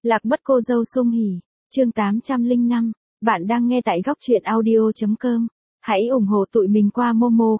Lạc mất cô dâu Sung Hỉ, chương 805, bạn đang nghe tại góc truyện audio.com. Hãy ủng hộ tụi mình qua Momo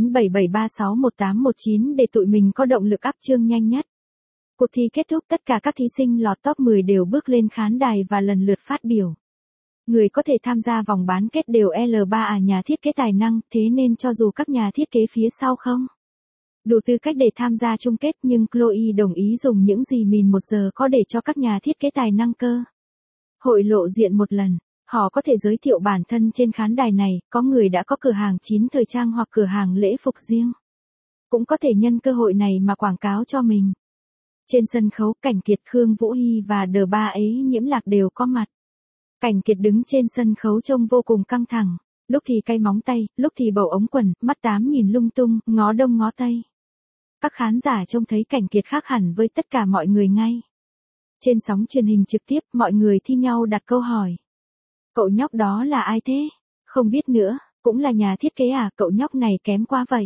0977361819 để tụi mình có động lực up chương nhanh nhất. Cuộc thi kết thúc, tất cả các thí sinh lọt top 10 đều bước lên khán đài và lần lượt phát biểu. Người có thể tham gia vòng bán kết đều L3 nhà thiết kế tài năng, thế nên cho dù các nhà thiết kế phía sau không đủ tư cách để tham gia chung kết, nhưng Chloe đồng ý dùng những gì mình 1 giờ có để cho các nhà thiết kế tài năng cơ hội lộ diện một lần. Họ có thể giới thiệu bản thân trên khán đài này, có người đã có cửa hàng 9 thời trang hoặc cửa hàng lễ phục riêng. Cũng có thể nhân cơ hội này mà quảng cáo cho mình. Trên sân khấu, Cảnh Kiệt, Khương Vũ Hy và The3 ấy Nhiễm Lạc đều có mặt. Cảnh Kiệt đứng trên sân khấu trông vô cùng căng thẳng, lúc thì cay móng tay, lúc thì bầu ống quần, mắt tám nhìn lung tung, ngó đông ngó tây. Các khán giả trông thấy Cảnh Kiệt khác hẳn với tất cả mọi người ngay. Trên sóng truyền hình trực tiếp, mọi người thi nhau đặt câu hỏi. Cậu nhóc đó là ai thế? Không biết nữa, cũng là nhà thiết kế à? Cậu nhóc này kém quá vậy.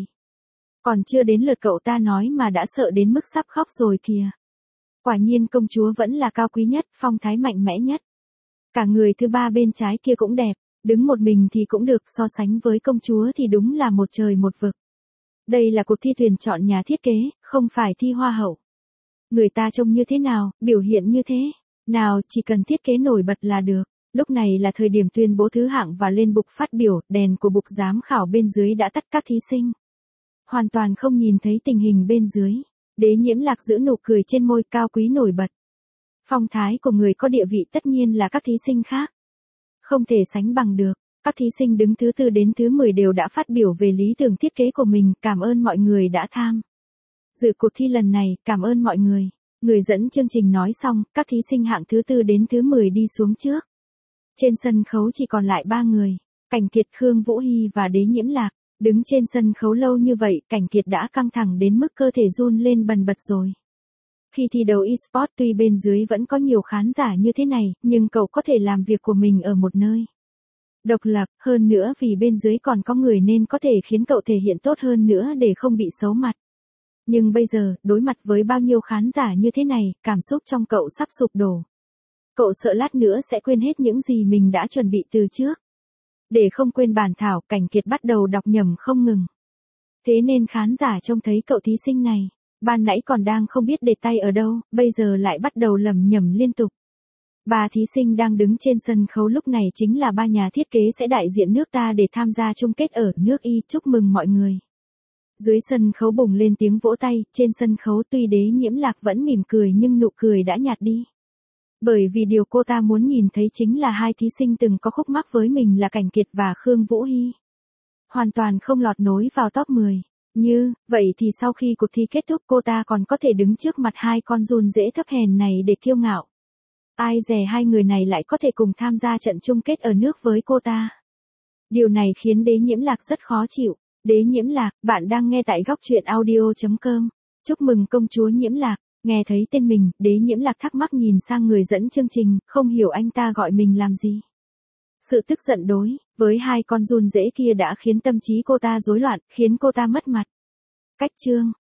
Còn chưa đến lượt cậu ta nói mà đã sợ đến mức sắp khóc rồi kìa. Quả nhiên công chúa vẫn là cao quý nhất, phong thái mạnh mẽ nhất. Cả người thứ ba bên trái kia cũng đẹp, đứng một mình thì cũng được, so sánh với công chúa thì đúng là một trời một vực. Đây là cuộc thi tuyển chọn nhà thiết kế, không phải thi hoa hậu. Người ta trông như thế nào, biểu hiện như thế nào, chỉ cần thiết kế nổi bật là được. Lúc này là thời điểm tuyên bố thứ hạng và lên bục phát biểu, đèn của bục giám khảo bên dưới đã tắt, các thí sinh hoàn toàn không nhìn thấy tình hình bên dưới. Đế Nhiễm Lạc giữ nụ cười trên môi, cao quý nổi bật. Phong thái của người có địa vị tất nhiên là các thí sinh khác không thể sánh bằng được. Các thí sinh đứng thứ 4 đến thứ 10 đều đã phát biểu về lý tưởng thiết kế của mình, cảm ơn mọi người đã tham dự cuộc thi lần này, cảm ơn mọi người. Người dẫn chương trình nói xong, các thí sinh hạng thứ 4 đến thứ 10 đi xuống trước. Trên sân khấu chỉ còn lại 3 người, Cảnh Kiệt, Khương Vũ Hy và Đế Nhiễm Lạc. Đứng trên sân khấu lâu như vậy, Cảnh Kiệt đã căng thẳng đến mức cơ thể run lên bần bật rồi. Khi thi đấu eSports, tuy bên dưới vẫn có nhiều khán giả như thế này, nhưng cậu có thể làm việc của mình ở một nơi độc lập, hơn nữa vì bên dưới còn có người nên có thể khiến cậu thể hiện tốt hơn nữa để không bị xấu mặt. Nhưng bây giờ, đối mặt với bao nhiêu khán giả như thế này, cảm xúc trong cậu sắp sụp đổ. Cậu sợ lát nữa sẽ quên hết những gì mình đã chuẩn bị từ trước. Để không quên bản thảo, Cảnh Kiệt bắt đầu đọc nhẩm không ngừng. Thế nên khán giả trông thấy cậu thí sinh này, ban nãy còn đang không biết để tay ở đâu, bây giờ lại bắt đầu lẩm nhẩm liên tục. 3 thí sinh đang đứng trên sân khấu lúc này chính là 3 nhà thiết kế sẽ đại diện nước ta để tham gia chung kết ở nước Y, chúc mừng mọi người. Dưới sân khấu bùng lên tiếng vỗ tay, trên sân khấu tuy Đế Nhiễm Lạc vẫn mỉm cười nhưng nụ cười đã nhạt đi. Bởi vì điều cô ta muốn nhìn thấy chính là 2 thí sinh từng có khúc mắc với mình là Cảnh Kiệt và Khương Vũ Hy. Hoàn toàn không lọt nối vào top 10. Như vậy thì sau khi cuộc thi kết thúc cô ta còn có thể đứng trước mặt 2 con giun dễ thấp hèn này để kiêu ngạo. Ai dè 2 người này lại có thể cùng tham gia trận chung kết ở nước với cô ta. Điều này khiến Đế Nhiễm Lạc rất khó chịu. Đế Nhiễm Lạc, bạn đang nghe tại góc truyện audio.com. Chúc mừng công chúa Nhiễm Lạc. Nghe thấy tên mình, Đế Nhiễm Lạc thắc mắc nhìn sang người dẫn chương trình, không hiểu anh ta gọi mình làm gì. Sự tức giận đối với 2 con giun dễ kia đã khiến tâm trí cô ta rối loạn, khiến cô ta mất mặt. Cách chương